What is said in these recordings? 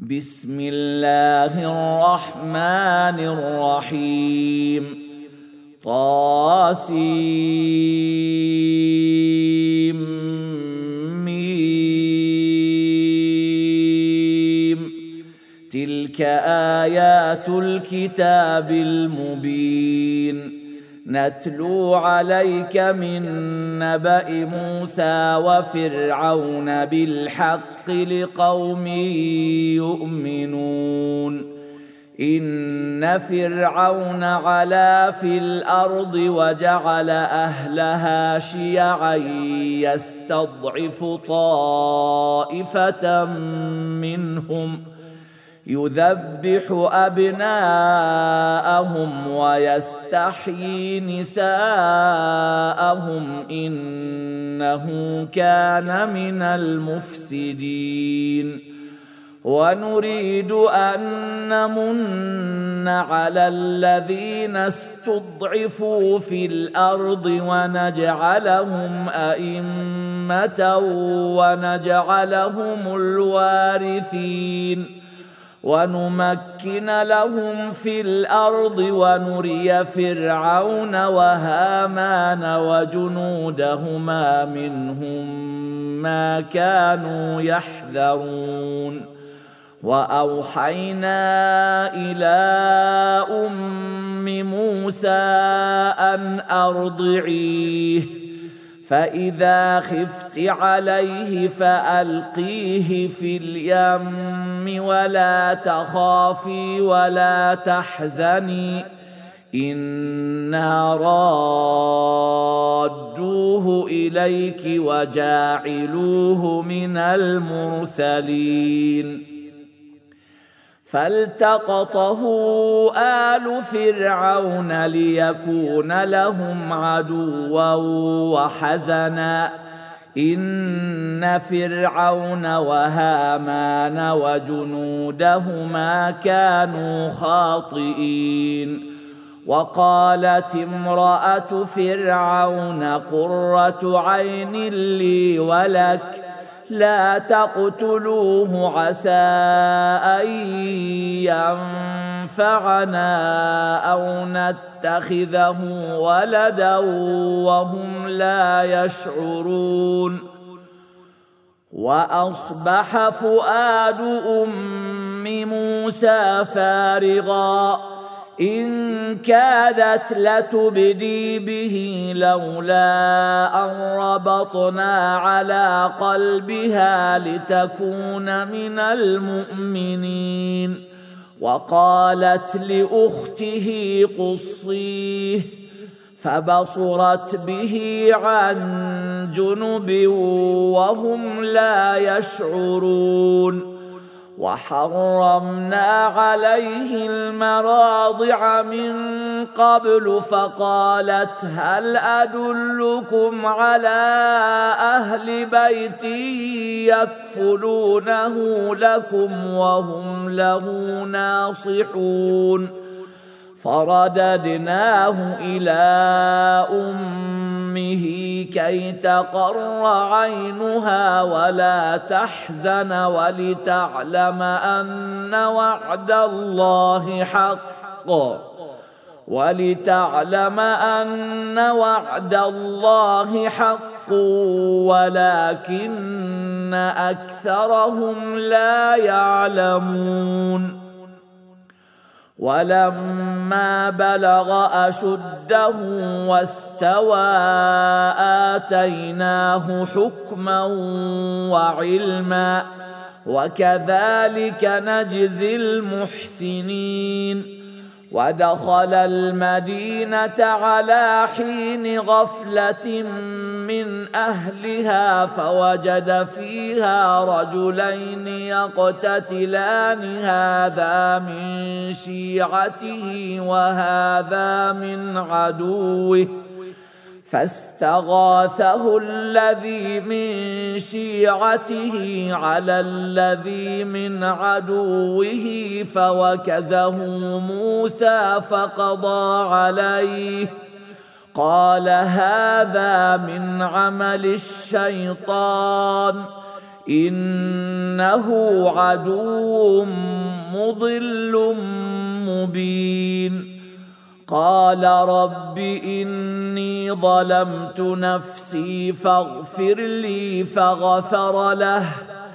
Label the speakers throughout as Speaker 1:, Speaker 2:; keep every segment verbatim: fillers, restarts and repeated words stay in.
Speaker 1: بسم الله الرحمن الرحيم طاسيم ميم تلك آيات الكتاب المبين نتلو عليك من نبأ موسى وفرعون بالحق لقوم يؤمنون إن فرعون علا في الأرض وجعل أهلها شيعا يستضعف طائفة منهم يذبح أبناءهم ويستحيي نساءهم إنه كان من المفسدين ونريد أن نمن على الذين استضعفوا في الأرض ونجعلهم أئمة ونجعلهم الوارثين ونمكن لهم في الأرض ونري فرعون وهامان وجنودهما منهم ما كانوا يحذرون وأوحينا إلى أم موسى أن أرضعيه فإذا خفت عليه فألقيه في اليم ولا تخافي ولا تحزني إنا رادوه إليك وجاعلوه من المرسلين فالتقطه آل فرعون ليكون لهم عدوا وحزنا إن فرعون وهامان وجنودهما كانوا خاطئين وقالت امرأة فرعون قرة عين لي ولك لا تقتلوه عسى أن ينفعنا أو نتخذه ولدا وهم لا يشعرون وأصبح فؤاد أم موسى فارغا إن كادت لتبدي به لولا أن ربطنا على قلبها لتكون من المؤمنين وقالت لأخته قصيه فبصرت به عن جنب وهم لا يشعرون وحرمنا عليه المراضع من قبل فقالت هل أدلكم على أهل بيت يكفلونه لكم وهم له ناصحون فرددناه إلى أمه كي تقر عينها ولا تحزن ولتعلم أن وعد الله حق ولتعلم أن وعد الله حق ولكن أكثرهم لا يعلمون ولما بلغ أشده واستوى آتيناه حكما وعلما وكذلك نجزي المحسنين ودخل المدينة على حين غفلة من أهلها فوجد فيها رجلين يقتتلان هذا من شيعته وهذا من عدوه فاستغاثه الذي من شيعته على الذي من عدوه فوكزه موسى فقضى عليه قال هذا من عمل الشيطان إنه عدو مضل مبين. قال رب إني ظلمت نفسي فاغفر لي فغفر له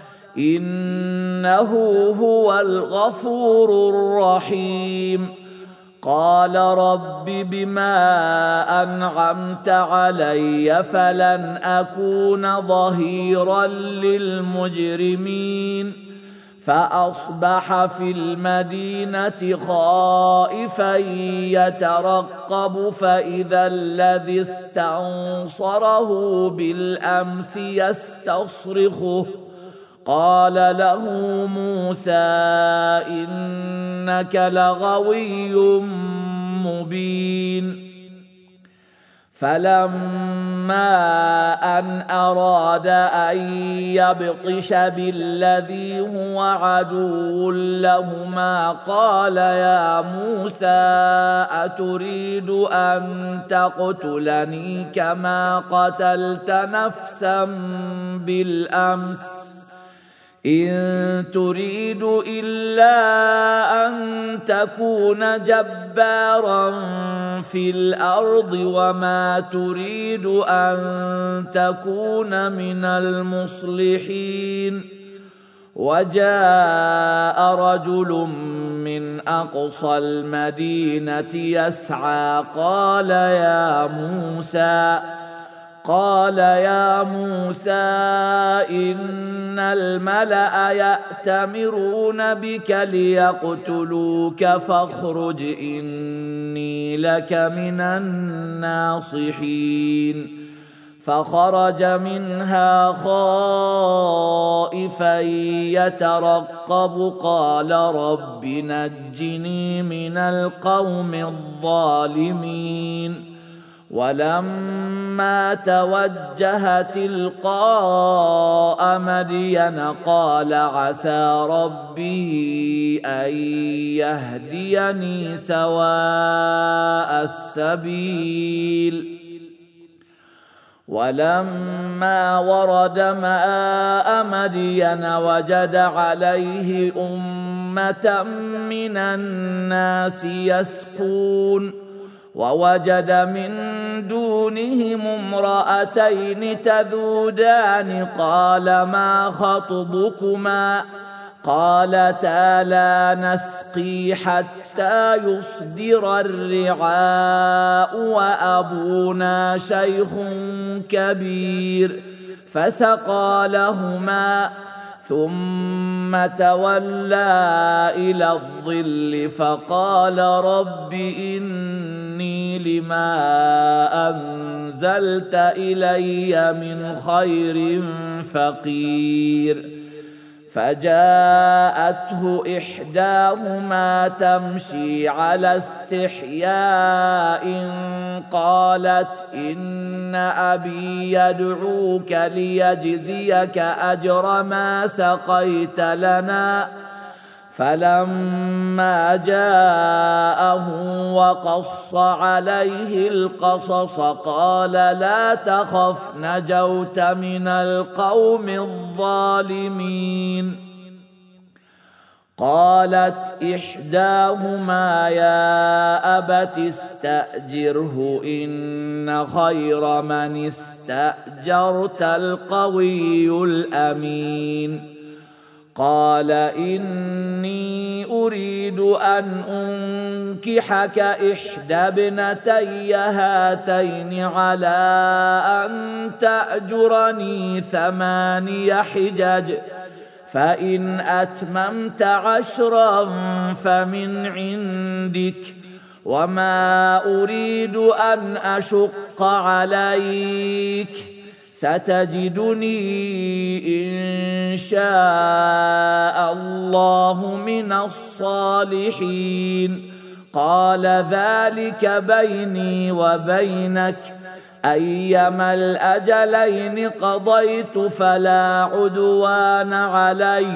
Speaker 1: إنه هو الغفور الرحيم. قال رب بما أنعمت علي فلن أكون ظهيرا للمجرمين. فأصبح في المدينة خائفا يترقب فإذا الذي استنصره بالأمس يستصرخه. قال له موسى إنك لغوي مبين. فلما أن أراد أن يبطش بالذي هو عدو لهما قال يا موسى أتريد أن تقتلني كما قتلت نفسا بالأمس إن تريد إلا أن تكون جبارا في الأرض وما تريد أن تكون من المصلحين. وجاء رجل من أقصى المدينة يسعى قال يا موسى قال يا موسى إن الملأ يأتمرون بك ليقتلوك فاخرج إني لك من الناصحين. فخرج منها خائفا يترقب قال رب نجني من القوم الظالمين. ولما توجه تلقاء مدين قال عسى ربي أن يهديني سواء السبيل. ولما ورد ماء مدين وجد عليه أمة من الناس يسقون ووجد من دونهم امرأتين تذودان قال ما خطبكما قالتا لا نسقي حتى يصدر الرعاء وأبونا شيخ كبير فسقى لهما ثم تولى إلى الظل فقال رب إني لما أنزلت إلي من خير فقير. فجاءته إحداهما تمشي على استحياء قالت إن أبي يدعوك ليجزيك أجر ما سقيت لنا. فلما جاءه وقص عليه القصص قال لا تخف نجوت من القوم الظالمين. قالت إحداهما يا أبت استأجره إن خير من استأجرت القوي الأمين. قال إني أريد أن أنكحك إحدى ابنتي هاتين على أن تأجرني ثماني حجج فإن أتممت عشرا فمن عندك وما أريد أن أشق عليك ستجدني إن شاء الله من الصالحين. قال ذلك بيني وبينك أيما الأجلين قضيت فلا عدوان علي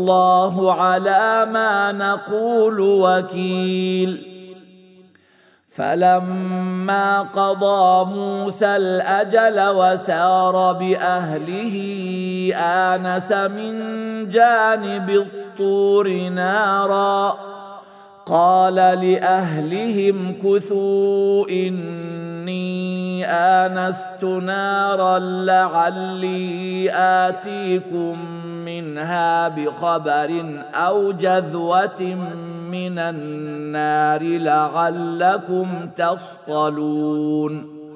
Speaker 1: والله على ما نقول وكيل. فلما قضى موسى الأجل وسار بأهله آنس من جانب الطور نارا قال لأهلهم كثوا إني آنست نارا لعلي آتيكم منها بخبر أو جذوة من النار لعلكم تصطلون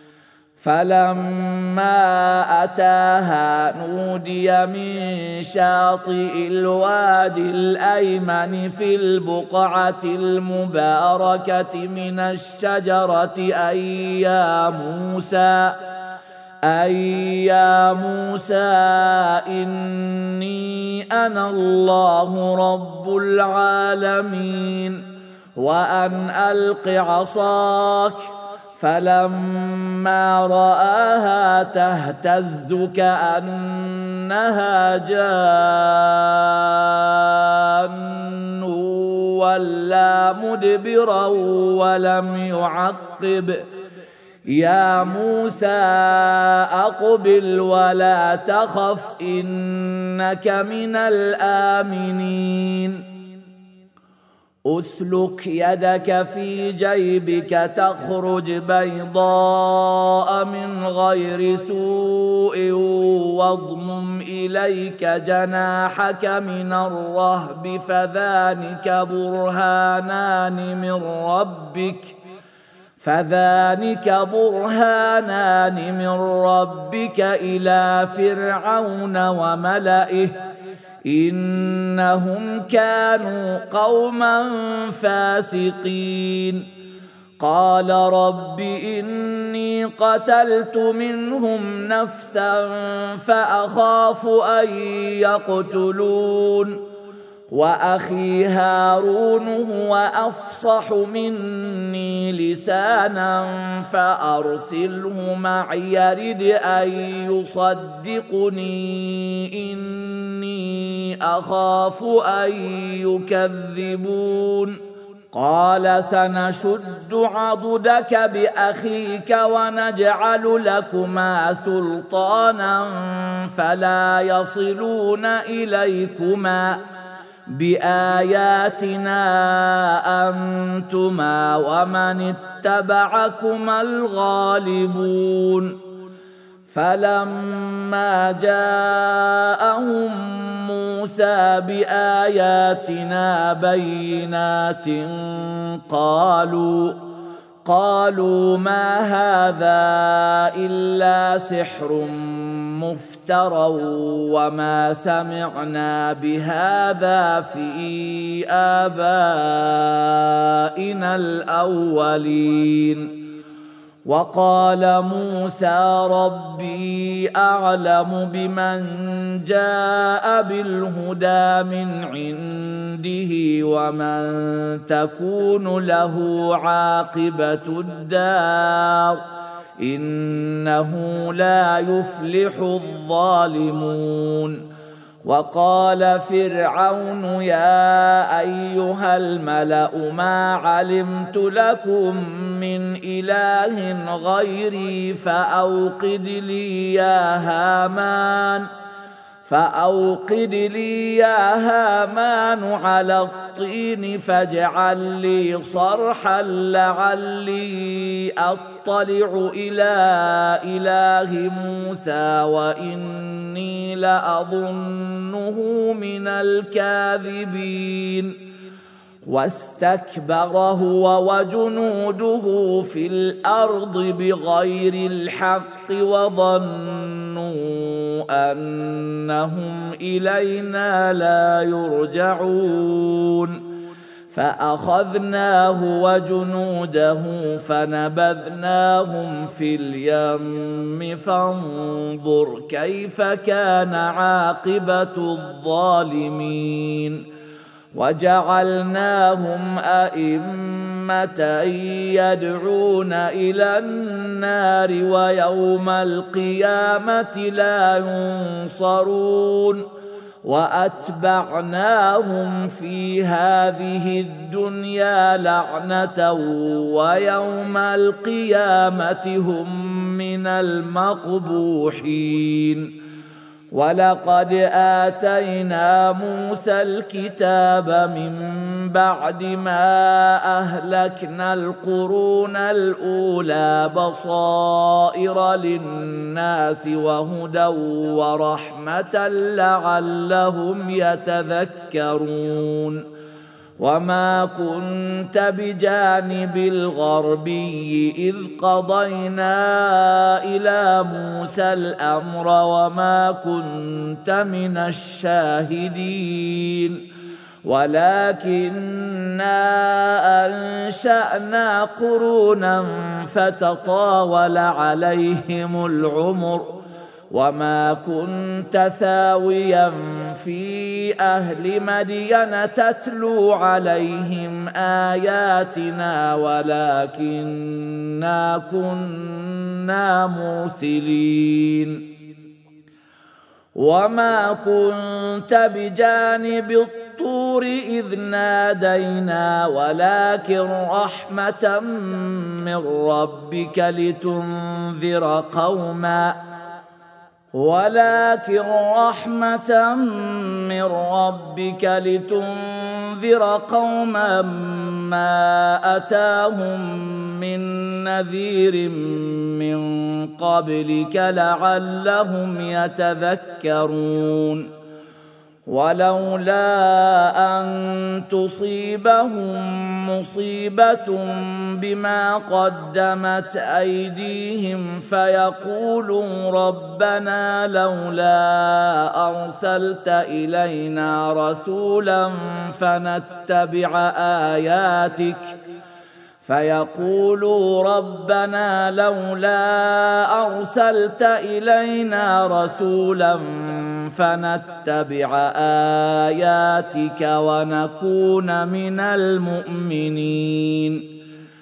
Speaker 1: فلما أتاها نودي من شاطئ الوادي الأيمن في البقعة المباركة من الشجرة أي يا موسى أي يا موسى إني أنا الله رب العالمين وأن ألق عصاك فلما رآها تهتز كأنها جان ولا مدبرا ولم يعقب يا موسى أقبل ولا تخف إنك من الآمنين أسلك يدك في جيبك تخرج بيضاء من غير سوء واضمم إليك جناحك من الرهب فذلك برهانان من ربك فذلك برهانان من ربك إلى فرعون وملئه إنهم كانوا قوما فاسقين قال رب إني قتلت منهم نفسا فأخاف أن يقتلون وأخي هارون هو أفصح مني لسانا فأرسله معي يرد أن يصدقني إني أخاف أن يكذبون قال سنشد عضدك بأخيك ونجعل لكما سلطانا فلا يصلون إليكما بآياتنا أنتما ومن اتبعكما الغالبون فلما جاءهم موسى بآياتنا بينات قالوا قالوا ما هذا إلا سحر مفترى وما سمعنا بهذا في آبائنا الأولين وقال موسى ربي أعلم بمن جاء بالهدى من عنده ومن تكون له عاقبة الدار إنه لا يفلح الظالمون وقال فرعون يا أيها الملأ ما علمت لكم من إله غيري فأوقد لي يا هامان فأوقد لي يا هامان على الطين فاجعل لي صرحا لعلي أطلع إلى إله موسى وإني لأظنه من الكاذبين واستكبر هو وجنوده في الأرض بغير الحق وظنوا أنهم إلينا لا يرجعون فأخذناه وجنوده فنبذناهم في اليم فانظر كيف كان عاقبة الظالمين وجعلناهم أئمة يدعون إلى النار ويوم القيامة لا ينصرون وأتبعناهم في هذه الدنيا لعنة ويوم القيامة هم من المقبوحين. ولقد آتينا موسى الكتاب من بعد ما أهلكنا القرون الأولى بصائر للناس وهدى ورحمة لعلهم يتذكرون. وما كنت بجانب الغربي إذ قضينا إلى موسى الأمر وما كنت من الشاهدين ولكننا أنشأنا قرونا فتطاول عليهم العمر وما كنت ثاويا في أهل مدين تتلو عليهم آياتنا ولكننا كنا مرسلين. وما كنت بجانب الطور إذ نادينا ولكن رحمة من ربك لتنذر قوما ولكن رحمة من ربك لتنذر قوما ما أتاهم من نذير من قبلك لعلهم يتذكرون. ولولا أن تصيبهم مصيبة بما قدمت أيديهم فيقولوا ربنا لولا أرسلت إلينا رسولا فنتبع آياتك فيقولوا ربنا لولا أرسلت إلينا رسولا فنتبع آياتك ونكون من المؤمنين.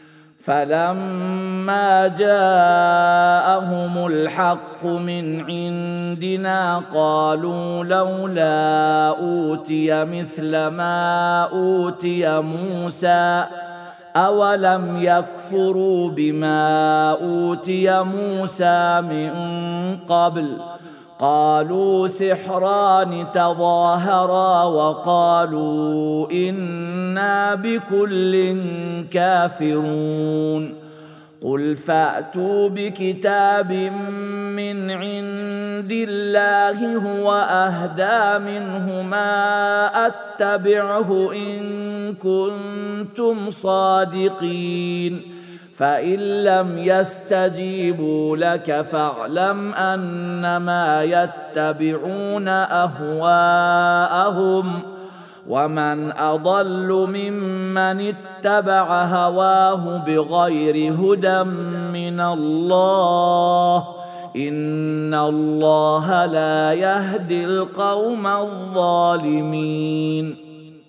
Speaker 1: فلما جاءهم الحق من عندنا قالوا لولا أوتي مثل ما أوتي موسى أولم يكفروا بما أوتي موسى من قبل قالوا سحران تظاهرا وقالوا إنا بكل كافرون. قل فأتوا بكتاب من عند الله هو أهدى منه ما أتبعه إن كنتم صادقين فإن لم يستجيبوا لك فاعلم أنما يتبعون أهواءهم ومن أضل ممن اتبع هواه بغير هدى من الله إن الله لا يهدي القوم الظالمين.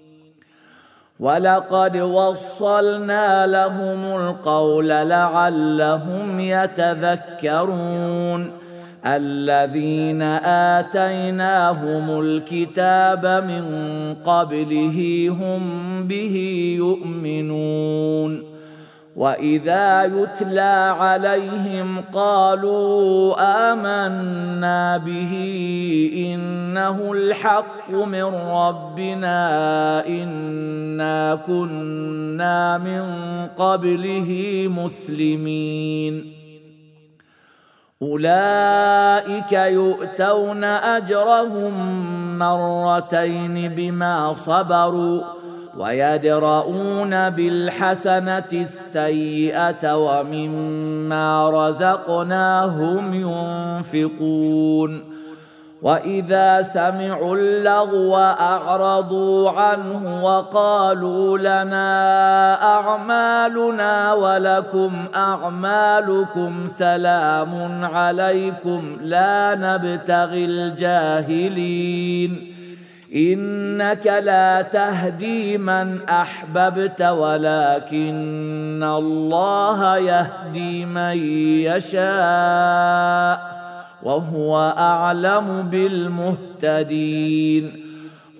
Speaker 1: ولقد وصلنا لهم القول لعلهم يتذكرون. الذين آتيناهم الكتاب من قبله هم به يؤمنون. وإذا يتلى عليهم قالوا آمنا به إنه الحق من ربنا إنا كنا من قبله مسلمين. أولئك يؤتون أجرهم مرتين بما صبروا ويدرؤون بالحسنة السيئة ومما رزقناهم ينفقون. وإذا سمعوا اللغو أعرضوا عنه وقالوا لنا أعمالنا ولكم أعمالكم سلام عليكم لا نبتغي الجاهلين إنك لا تهدي من أحببت ولكن الله يهدي من يشاء وهو أعلم بالمهتدين.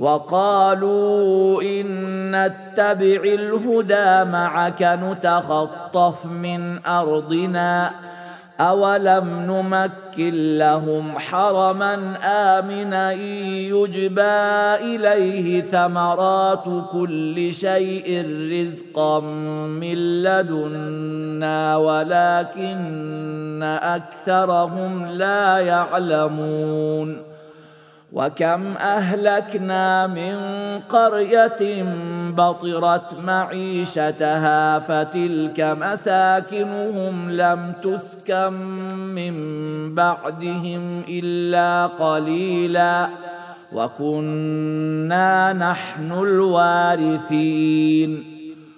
Speaker 1: وقالوا إن نتبع الهدى معك نتخطف من أرضنا أولم نمكن لهم حرما آمنا يجبى إليه ثمرات كل شيء رزقا من لدنا ولكن أكثرهم لا يعلمون وكم أهلكنا من قرية بطرت معيشتها فتلك مساكنهم لم تسكن من بعدهم إلا قليلا وكنا نحن الوارثين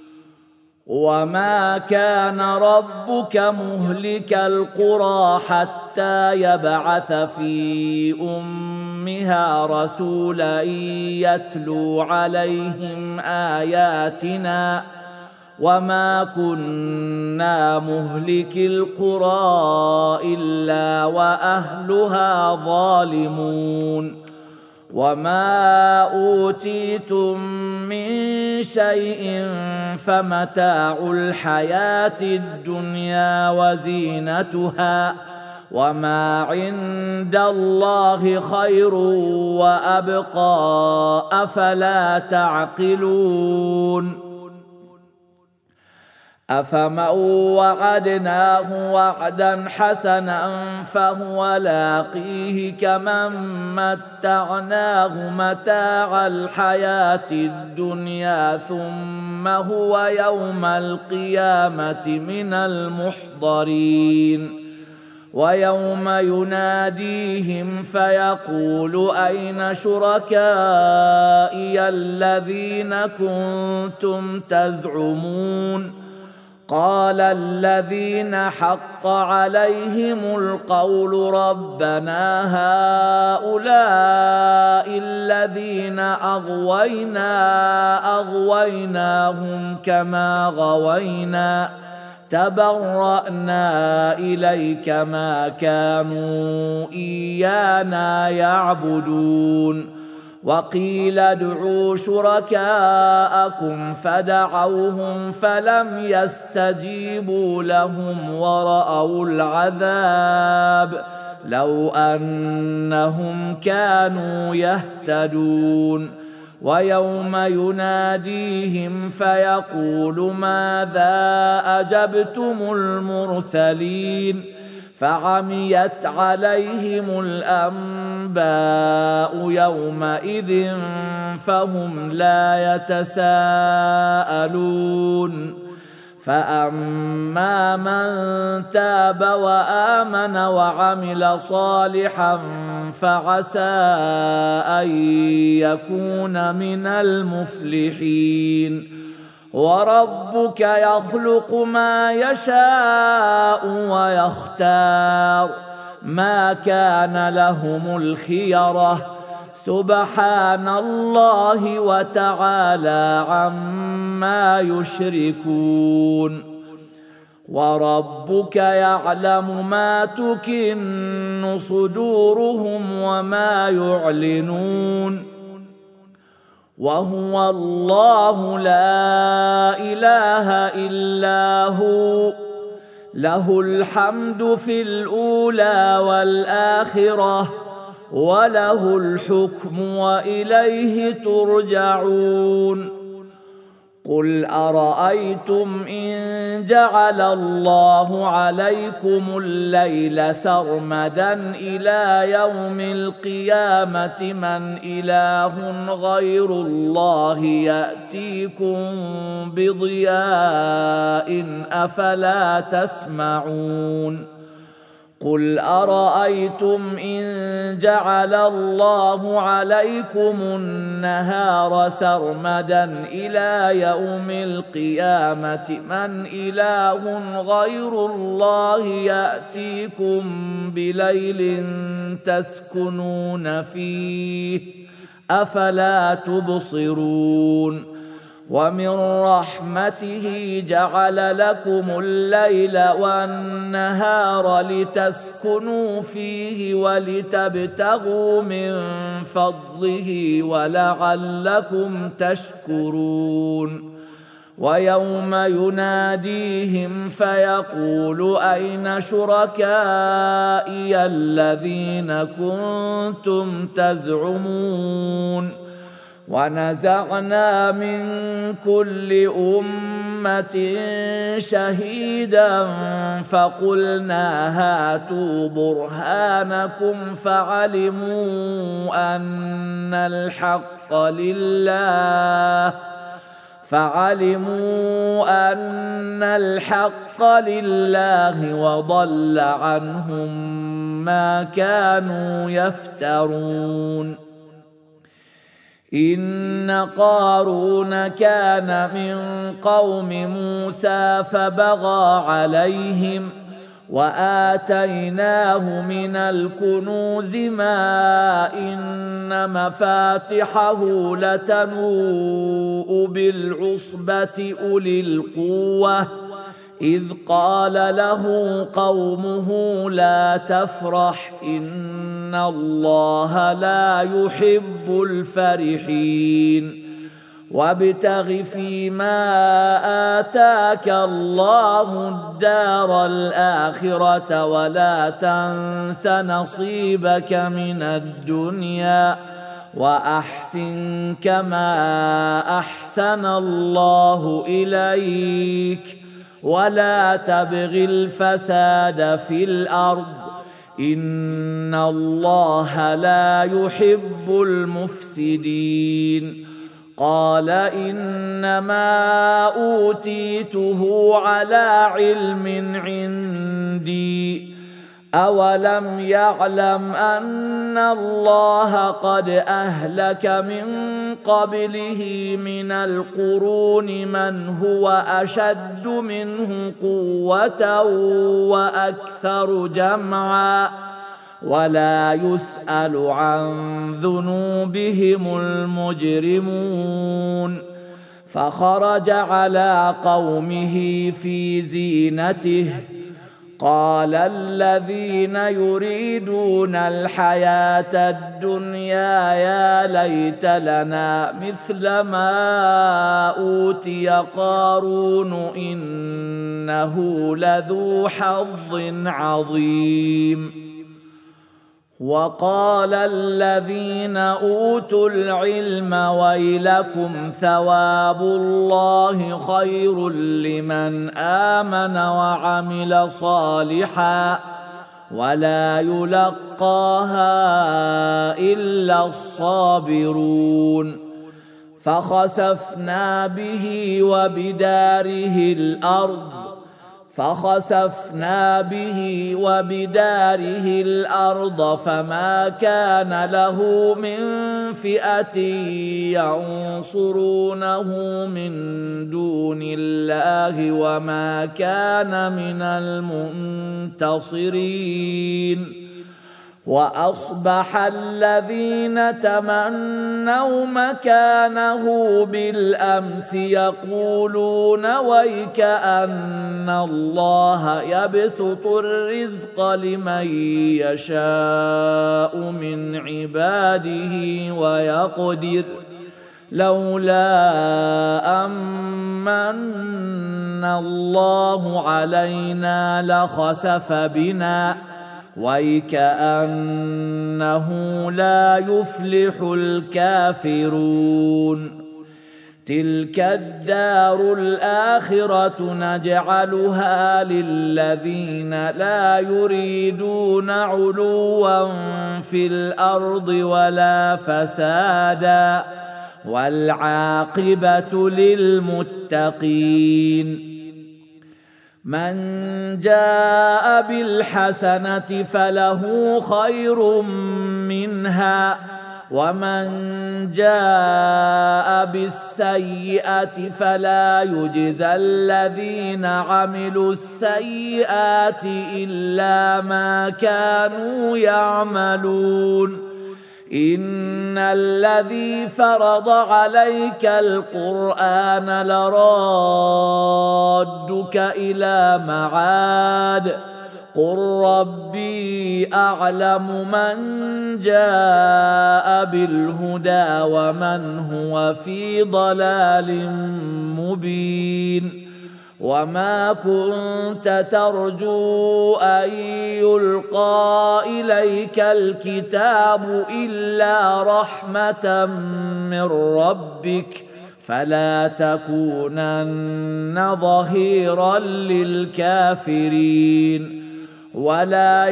Speaker 1: وما كان ربك مهلك القرى حتى يبعث في أمها رسولا يتلو عليهم آياتنا وما كنا مهلك القرى إلا وأهلها ظالمون وما أوتيتم من شيء فمتاع الحياة الدنيا وزينتها وما عند الله خير وأبقى أفلا تعقلون أفمن وعدناه وعدا حسنا فهو لاقيه كمن متعناه متاع الحياة الدنيا ثم هو يوم القيامة من المحضرين ويوم يناديهم فيقول أين شركائي الذين كنتم تزعمون قال الذين حق عليهم القول ربنا هؤلاء الذين أغوينا أغويناهم كما غوينا تبرأنا إليك ما كانوا إيانا يعبدون وقيل ادعوا شركاءكم فدعوهم فلم يستجيبوا لهم ورأوا العذاب لو أنهم كانوا يهتدون ويوم يناديهم فيقول ماذا أجبتم المرسلين فعميت عليهم الأنباء يومئذ فهم لا يتساءلون فأما من تاب وآمن وعمل صالحا فعسى أن يكون من المفلحين وربك يخلق ما يشاء ويختار ما كان لهم الخيرة سبحان الله وتعالى عما يشركون وربك يعلم ما تكن صدورهم وما يعلنون وهو الله لا إله إلا هو له الحمد في الأولى والآخرة وله الحكم وإليه ترجعون قل أرأيتم إن جعل الله عليكم الليل سرمدا إلى يوم القيامة من إله غير الله يأتيكم بضياء أفلا تسمعون قل أرأيتم إن جعل الله عليكم النهار سرمدا إلى يوم القيامة من إله غير الله يأتيكم بليل تسكنون فيه أفلا تبصرون ومن رحمته جعل لكم الليل والنهار لتسكنوا فيه ولتبتغوا من فضله ولعلكم تشكرون ويوم يناديهم فيقول أين شركائي الذين كنتم تزعمون ونزعنا من كل أمة شهيدا فقلنا هاتوا برهانكم فعلموا أن الحق لله فعلموا أن الحق لله وضل عنهم ما كانوا يفترون إن قارون كان من قوم موسى فبغى عليهم وآتيناه من الكنوز ما إن مفاتحه لتنوء بالعصبة أولي القوة إذ قال له قومه لا تفرح إن الله لا يحب الفرحين وابتغ فيما آتاك الله الدار الآخرة ولا تنس نصيبك من الدنيا وأحسن كما أحسن الله إليك ولا تبغ الفساد في الأرض إن الله لا يحب المفسدين قال إنما أوتيته على علم عندي أولم يعلم أن الله قد أهلك من قبله من القرون من هو أشد منه قوة وأكثر جمعا ولا يسأل عن ذنوبهم المجرمون فخرج على قومه في زينته قال الذين يريدون الحياة الدنيا يا ليت لنا مثل ما أوتي قارون إنه لذو حظ عظيم وقال الذين أوتوا العلم ويلكم ثواب الله خير لمن آمن وعمل صالحا ولا يلقاها إلا الصابرون فخسفنا به وبداره الأرض فخسفنا به وبداره الأرض فما كان له من فئة ينصرونه من دون الله وما كان من المنتصرين وأصبح الذين تمنوا مكانه بالأمس يقولون ويك أن الله يبسط الرزق لمن يشاء من عباده ويقدر لولا أمن الله علينا لخسف بنا ويكأنه لا يفلح الكافرون تلك الدار الآخرة نجعلها للذين لا يريدون علوا في الأرض ولا فسادا والعاقبة للمتقين من جاء بالحسنة فله خير منها ومن جاء بالسيئة فلا يجزى الذين عملوا السيئات إلا ما كانوا يعملون إن الذي فرض عليك القرآن لرادك إلى معاد قل ربي أعلم من جاء بالهدى ومن هو في ضلال مبين وما كنت ترجو أن يلقى إليك الكتاب إلا رحمة من ربك فلا تكونن ظهيرا للكافرين ولا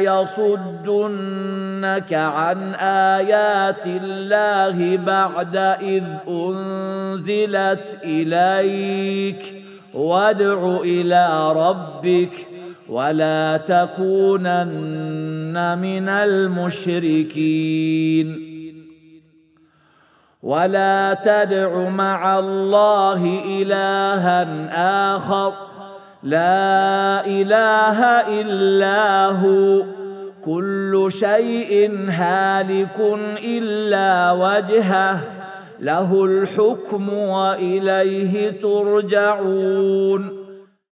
Speaker 1: يصدنك عن آيات الله بعد إذ أنزلت إليك وادع إلى ربك ولا تكونن من المشركين ولا تدع مع الله إلها آخر لا إله إلا هو كل شيء هالك إلا وجهه له الحكم وإليه ترجعون